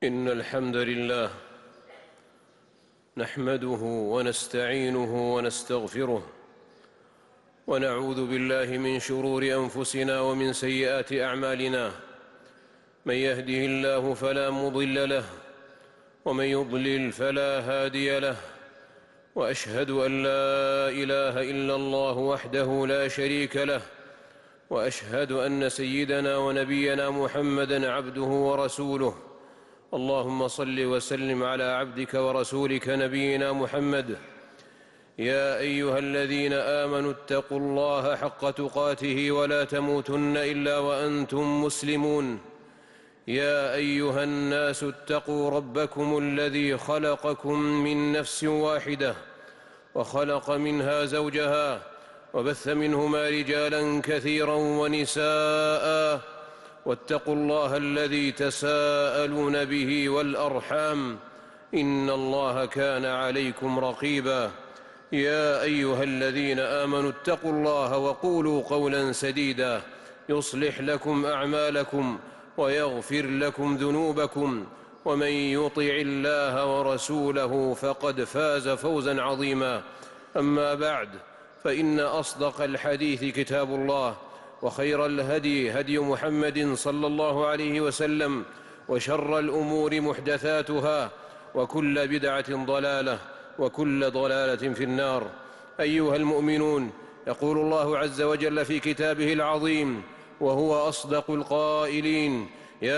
إن الحمد لله نحمده ونستعينه ونستغفره ونعوذ بالله من شرور أنفسنا ومن سيئات أعمالنا. من يهده الله فلا مضل له ومن يضلل فلا هادي له، وأشهد أن لا إله إلا الله وحده لا شريك له، وأشهد أن سيدنا ونبينا محمدًا عبده ورسوله. اللهم صل وسلم على عبدك ورسولك نبينا محمد. يا أيها الذين آمنوا اتقوا الله حق تقاته ولا تموتن إلا وأنتم مسلمون. يا أيها الناس اتقوا ربكم الذي خلقكم من نفس واحدة وخلق منها زوجها وبث منهما رجالا كثيرا ونساء، واتقوا الله الذي تساءلون به والأرحام، إن الله كان عليكم رقيبا. يا أيها الذين آمنوا اتقوا الله وقولوا قولا سديدا يصلح لكم أعمالكم ويغفر لكم ذنوبكم، ومن يطع الله ورسوله فقد فاز فوزا عظيما. أما بعد، فإن أصدق الحديث كتاب الله، وخير الهدي هدي محمد صلى الله عليه وسلم، وشر الأمور محدثاتها، وكل بدعة ضلالة، وكل ضلالة في النار. أيها المؤمنون، يقول الله عز وجل في كتابه العظيم وهو أصدق القائلين: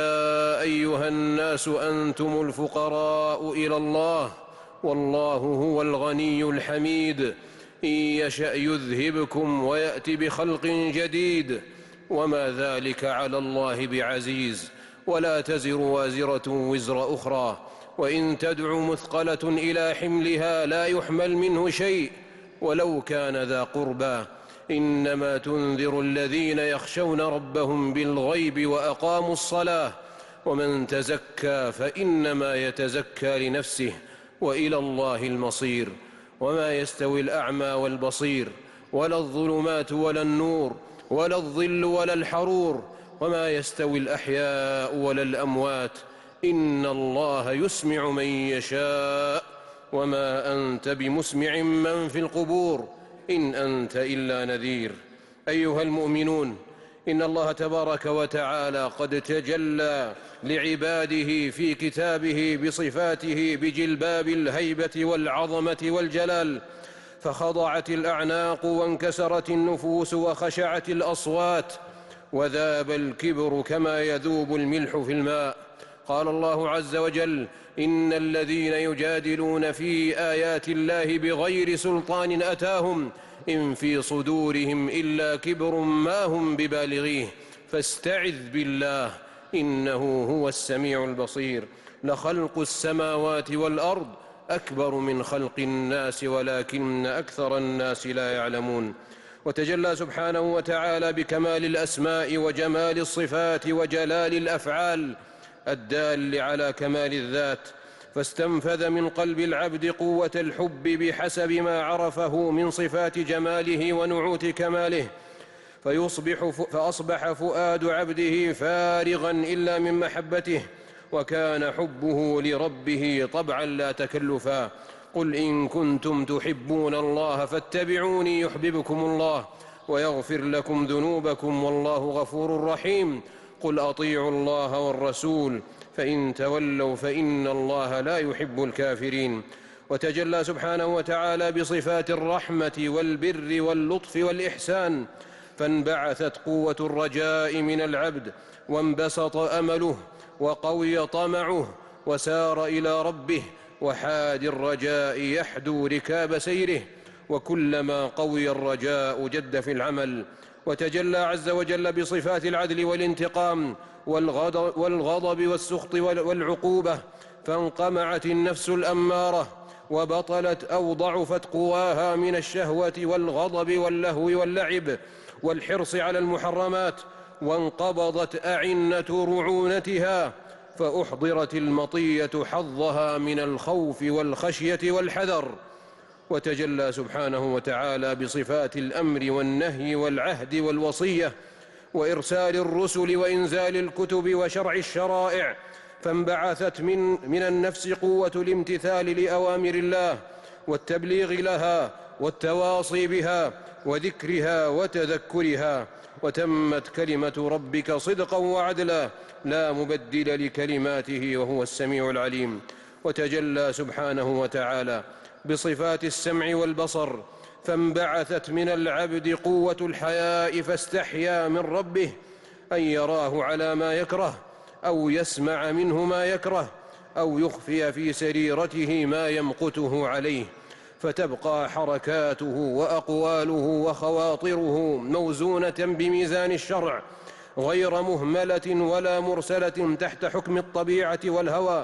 يا أيها الناس أنتم الفقراء إلى الله والله هو الغني الحميد، إن يشأ يذهبكم ويأت بخلق جديد، وما ذلك على الله بعزيز. ولا تزر وازرة وزر أخرى، وإن تدع مثقلة إلى حملها لا يحمل منه شيء ولو كان ذا قربى، إنما تنذر الذين يخشون ربهم بالغيب وأقاموا الصلاة، ومن تزكى فإنما يتزكى لنفسه، وإلى الله المصير. وما يستوي الأعمى والبصير، ولا الظلمات ولا النور، ولا الظل ولا الحرور، وما يستوي الأحياء ولا الأموات، إن الله يسمع من يشاء، وما أنت بمسمع من في القبور، إن أنت إلا نذير. أيها المؤمنون، إن الله تبارك وتعالى قد تجلى لعباده في كتابه بصفاته بجلباب الهيبة والعظمة والجلال، فخضعت الأعناق وانكسرت النفوس وخشعت الأصوات، وذاب الكبر كما يذوب الملح في الماء. قال الله عز وجل: إن الذين يجادلون في آيات الله بغير سلطان أتاهم إن في صدورهم إلا كبر ما هم ببالغيه فاستعذ بالله إنه هو السميع البصير. لخلق السماوات والأرض أكبر من خلق الناس ولكن أكثر الناس لا يعلمون. وتجلى سبحانه وتعالى بكمال الأسماء وجمال الصفات وجلال الأفعال الدال على كمال الذات، فاستنفذ من قلب العبد قوة الحب بحسب ما عرفه من صفات جماله ونعوت كماله، فأصبح فؤاد عبده فارغا إلا من محبته، وكان حبه لربه طبعا لا تكلفا. قل إن كنتم تحبون الله فاتبعوني يحببكم الله ويغفر لكم ذنوبكم والله غفور رحيم. قل أطيعوا الله والرسول فإن تولوا فإن الله لا يحب الكافرين. وتجلى سبحانه وتعالى بصفات الرحمة والبر واللطف والإحسان، فانبعثت قوة الرجاء من العبد، وانبسط أمله، وقوي طمعه، وسار إلى ربه، وحاد الرجاء يحدو ركاب سيره، وكلما قوي الرجاء جد في العمل. وتجلى عز وجل بصفات العدل والانتقام والغضب والسخط والعقوبة، فانقمعت النفس الأمارة وبطلت أو ضعفت قواها من الشهوة والغضب واللهو واللعب والحرص على المحرمات، وانقبضت أعنة رعونتها، فأحضرت المطية حظها من الخوف والخشية والحذر. وتجلى سبحانه وتعالى بصفات الأمر والنهي والعهد والوصية وإرسال الرسل وإنزال الكتب وشرع الشرائع، فانبعثت من النفس قوة الامتثال لأوامر الله والتبليغ لها والتواصي بها وذكرها وتذكرها، وتمت كلمة ربك صدقا وعدلا لا مبدل لكلماته وهو السميع العليم. وتجلى سبحانه وتعالى بصفات السمع والبصر، فانبعثت من العبد قوة الحياء فاستحيا من ربه أن يراه على ما يكره أو يسمع منه ما يكره أو يخفي في سريرته ما يمقته عليه، فتبقى حركاته وأقواله وخواطره موزونة بميزان الشرع غير مهملة ولا مرسلة تحت حكم الطبيعة والهوى.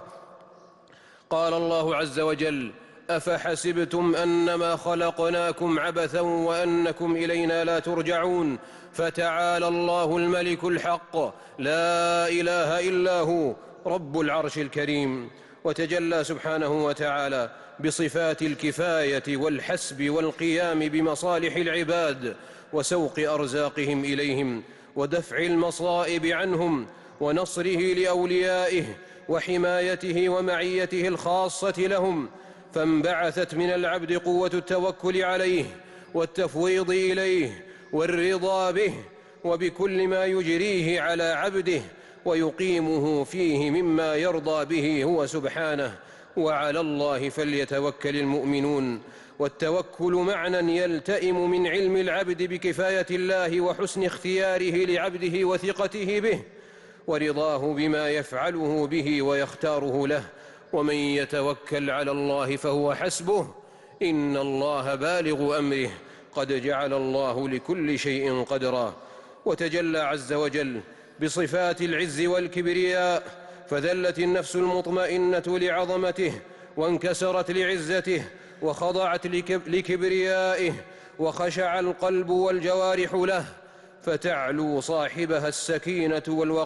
قال الله عز وجل: أفحسبتم أنما خلقناكم عبثا وأنكم إلينا لا ترجعون، فتعالى الله الملك الحق لا إله إلا هو رب العرش الكريم. وتجلى سبحانه وتعالى بصفات الكفاية والحسب والقيام بمصالح العباد وسوق أرزاقهم إليهم ودفع المصائب عنهم ونصره لأوليائه وحمايته ومعيته الخاصة لهم. فانبعثت من العبد قوة التوكل عليه والتفويض إليه والرضا به وبكل ما يجريه على عبده ويقيمه فيه مما يرضى به هو سبحانه. وعلى الله فليتوكل المؤمنون. والتوكل معنى يلتئم من علم العبد بكفاية الله وحسن اختياره لعبده وثقته به ورضاه بما يفعله به ويختاره له. ومن يتوكل على الله فهو حسبه إن الله بالغ أمره قد جعل الله لكل شيء قدرا. وتجلى عز وجل بصفات العز والكبرياء، فذلت النفس المطمئنة لعظمته وانكسرت لعزته وخضعت لكبريائه وخشع القلب والجوارح له، فتعلو صاحبها السكينة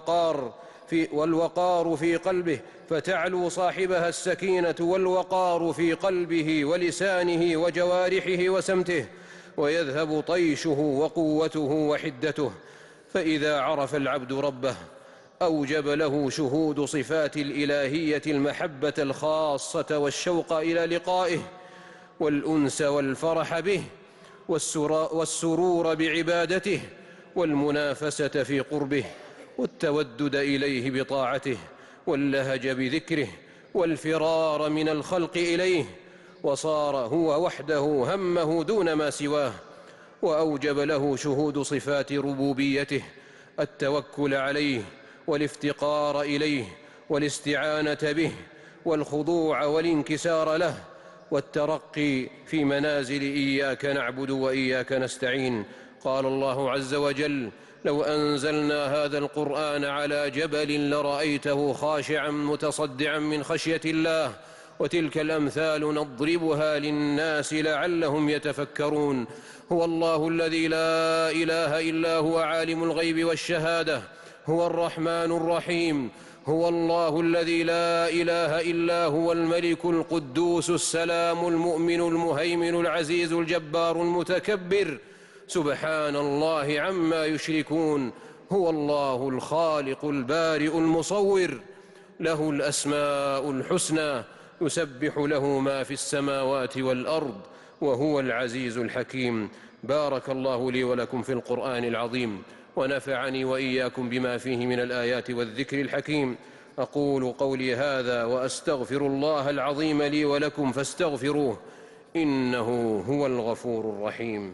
والوقار في قلبه، فتعلو صاحبها السكينة والوقار في قلبه ولسانه وجوارحه وسمته، ويذهب طيشه وقوته وحدته. فإذا عرف العبد ربه أوجب له شهود صفات الإلهية المحبة الخاصة والشوق إلى لقائه والأنس والفرح به والسرور بعبادته والمنافسة في قربه والتودد إليه بطاعته واللهج بذكره والفرار من الخلق إليه، وصار هو وحده همه دون ما سواه. وأوجب له شهود صفات ربوبيته التوكل عليه والافتقار إليه والاستعانة به والخضوع والانكسار له والترقي في منازل إياك نعبد وإياك نستعين. قال الله عز وجل: لو أنزلنا هذا القرآن على جبل لرأيته خاشعا متصدعا من خشية الله وتلك الأمثال نضربها للناس لعلهم يتفكرون. هو الله الذي لا إله إلا هو عالم الغيب والشهادة، هو الرحمن الرحيم، هو الله الذي لا إله إلا هو الملك القدوس السلام المؤمن المهيمن العزيز الجبار المتكبر، سبحان الله عما يشركون. هو الله الخالق البارئ المصور، له الأسماء الحسنى، يسبح له ما في السماوات والأرض، وهو العزيز الحكيم. بارك الله لي ولكم في القرآن العظيم، ونفعني وإياكم بما فيه من الآيات والذكر الحكيم. أقول قولي هذا وأستغفر الله العظيم لي ولكم فاستغفروه إنه هو الغفور الرحيم.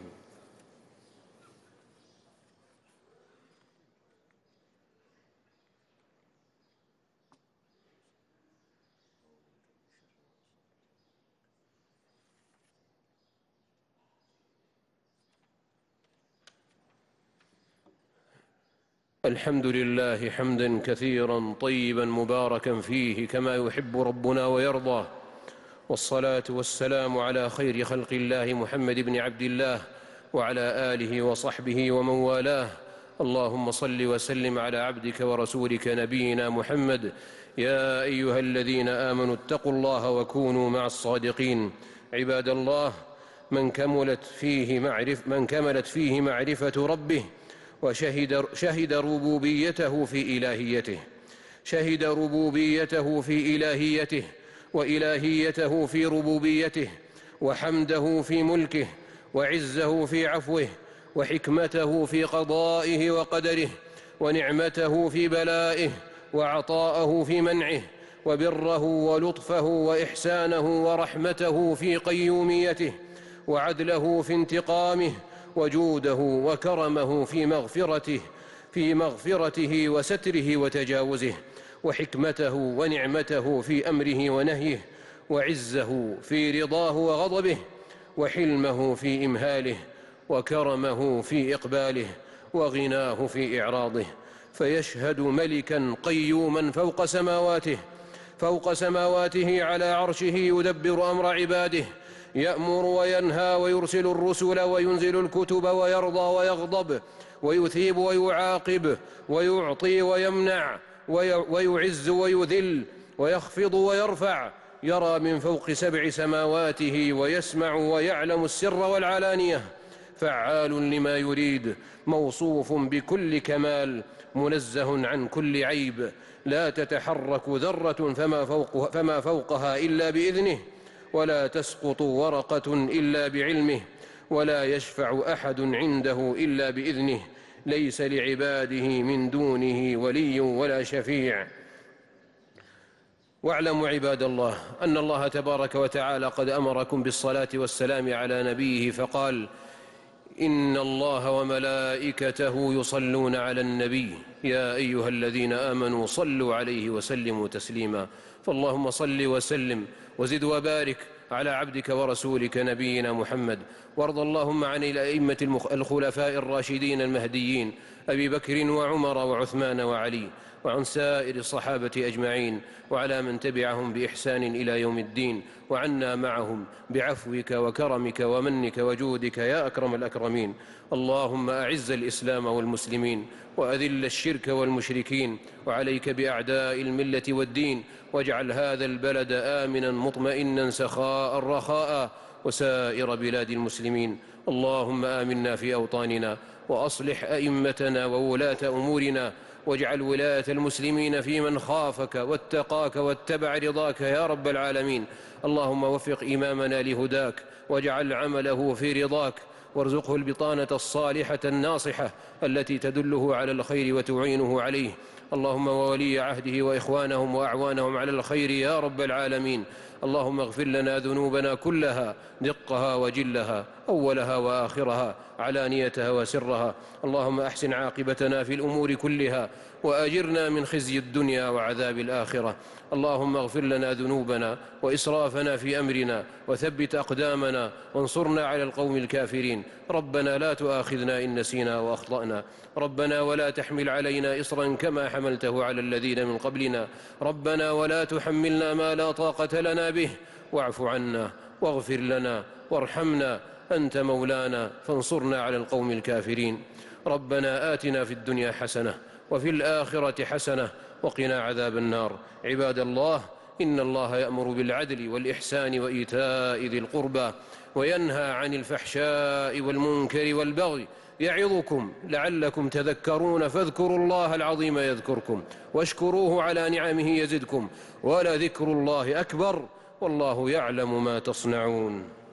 الحمد لله حمدا كثيرا طيبا مباركا فيه كما يحب ربنا ويرضى، والصلاة والسلام على خير خلق الله محمد بن عبد الله وعلى آله وصحبه ومن والاه. اللهم صل وسلم على عبدك ورسولك نبينا محمد. يا أيها الذين آمنوا اتقوا الله وكونوا مع الصادقين. عباد الله، من كملت فيه معرفة ربه وشهد ربوبيته في إلهيته، شهد ربوبيته في إلهيته، وإلهيته في ربوبيته، وحمده في ملكه، وعزه في عفوه، وحكمته في قضائه وقدره، ونعمته في بلائه، وعطاءه في منعه، وبره ولطفه وإحسانه ورحمته في قيوميته، وعدله في انتقامه، وجوده وكرمه في مغفرته وستره وتجاوزه، وحكمته ونعمته في أمره ونهيه، وعزه في رضاه وغضبه، وحلمه في إمهاله، وكرمه في إقباله، وغناه في إعراضه. فيشهد ملكا قيوما فوق سماواته على عرشه يدبر أمر عباده، يأمر وينهى ويرسل الرسل وينزل الكتب، ويرضى ويغضب، ويثيب ويعاقب، ويعطي ويمنع، ويعز ويذل، ويخفض ويرفع، يرى من فوق 7 سماواته، ويسمع ويعلم السر والعلانية، فعال لما يريد، موصوف بكل كمال، منزه عن كل عيب، لا تتحرك ذرة فما فوقها إلا بإذنه، ولا تسقط ورقة إلا بعلمه، ولا يشفع أحد عنده إلا بإذنه، ليس لعباده من دونه ولي ولا شفيع. واعلموا عباد الله أن الله تبارك وتعالى قد أمركم بالصلاة والسلام على نبيه، فقال: إن الله وملائكته يصلون على النبي يا أيها الذين آمنوا صلوا عليه وسلموا تسليما. فاللهم صل وسلم وزد وبارك على عبدك ورسولك نبينا محمد، وارض اللهم عن الأئمة الخلفاء الراشدين المهديين أبي بكر وعمر وعثمان وعلي، وعن سائر الصحابة أجمعين، وعلى من تبعهم بإحسان إلى يوم الدين، وعنا معهم بعفوك وكرمك ومنك وجودك يا أكرم الأكرمين. اللهم أعز الإسلام والمسلمين، وأذل الشرك والمشركين، وعليك بأعداء الملة والدين، واجعل هذا البلد آمنا مطمئنا سخاء رخاء، وسائر بلاد المسلمين. اللهم آمنا في أوطاننا، وأصلح أئمتنا وولاة أمورنا، واجعل ولاية المسلمين في من خافك واتقاك واتبع رضاك يا رب العالمين. اللهم وفق إمامنا لهداك، واجعل عمله في رضاك، وارزقه البطانة الصالحة الناصحة التي تدله على الخير وتعينه عليه. اللهم وولي عهده وإخوانهم وأعوانهم على الخير يا رب العالمين. اللهم اغفر لنا ذنوبنا كلها، دقها وجلها، أولها وآخرها، علانيتها وسرها. اللهم أحسن عاقبتنا في الأمور كلها، وأجرنا من خزي الدنيا وعذاب الآخرة. اللهم اغفر لنا ذنوبنا وإسرافنا في أمرنا، وثبت أقدامنا، وانصرنا على القوم الكافرين. ربنا لا تؤاخذنا إن نسينا وأخطأنا. ربنا ولا تحمل علينا إصرا كما حملته على الذين من قبلنا. ربنا ولا تحملنا ما لا طاقة لنا به، واعف عنا واغفر لنا وارحمنا، أنت مولانا فانصرنا على القوم الكافرين. ربنا آتنا في الدنيا حسنة وفي الآخرة حسنة وقنا عذاب النار. عباد الله، إن الله يأمر بالعدل والإحسان وإيتاء ذي القربى، وينهى عن الفحشاء والمنكر والبغي، يعظكم لعلكم تذكرون. فاذكروا الله العظيم يذكركم، واشكروه على نعمه يزدكم، ولذكر الله أكبر، والله يعلم ما تصنعون.